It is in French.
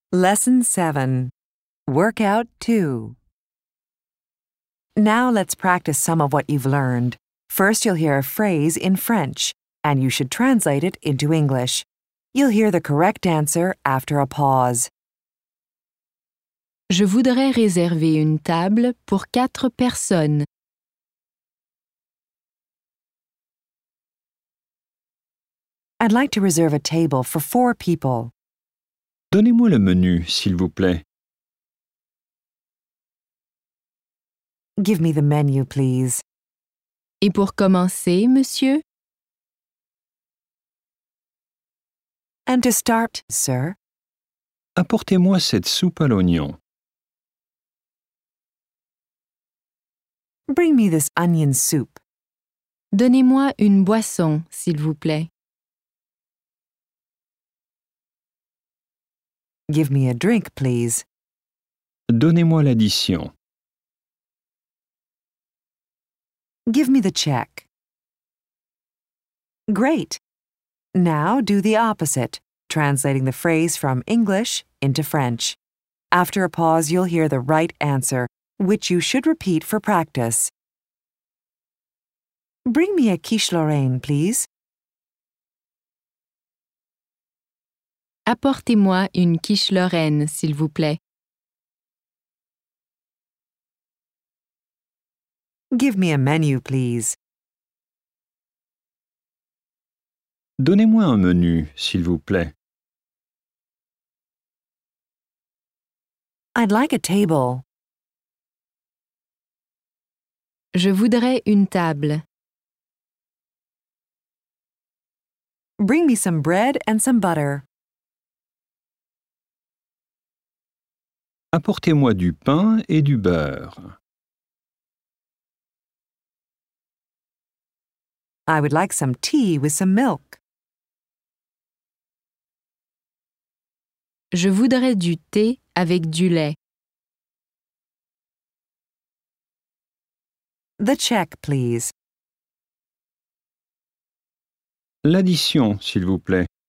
Lesson 7. Workout 2. Now let's practice some of what you've learned. First, you'll hear a phrase in French, and you should translate it into English. You'll hear the correct answer after a pause. Je voudrais réserver une table pour 4 personnes. I'd like to reserve a table for 4 people. Donnez-moi le menu, s'il vous plaît. Give me the menu, please. Et pour commencer, monsieur? And to start, sir, Apportez-moi cette soupe à l'oignon. bring me this onion soup. Donnez-moi une boisson, s'il vous plaît. Give me a drink, please. Donnez-moi l'addition. Give me the check. Great. Now do the opposite, translating the phrase from English into French. After a pause, you'll hear the right answer, which you should repeat for practice. Bring me a quiche Lorraine, please. Apportez-moi une quiche Lorraine, s'il vous plaît. Give me a menu, please. Donnez-moi un menu, s'il vous plaît. I'd like a table. Je voudrais une table. Bring me some bread and some butter. Apportez-moi du pain et du beurre. I would like some tea with some milk. Je voudrais du thé avec du lait. The check, please. L'addition, s'il vous plaît.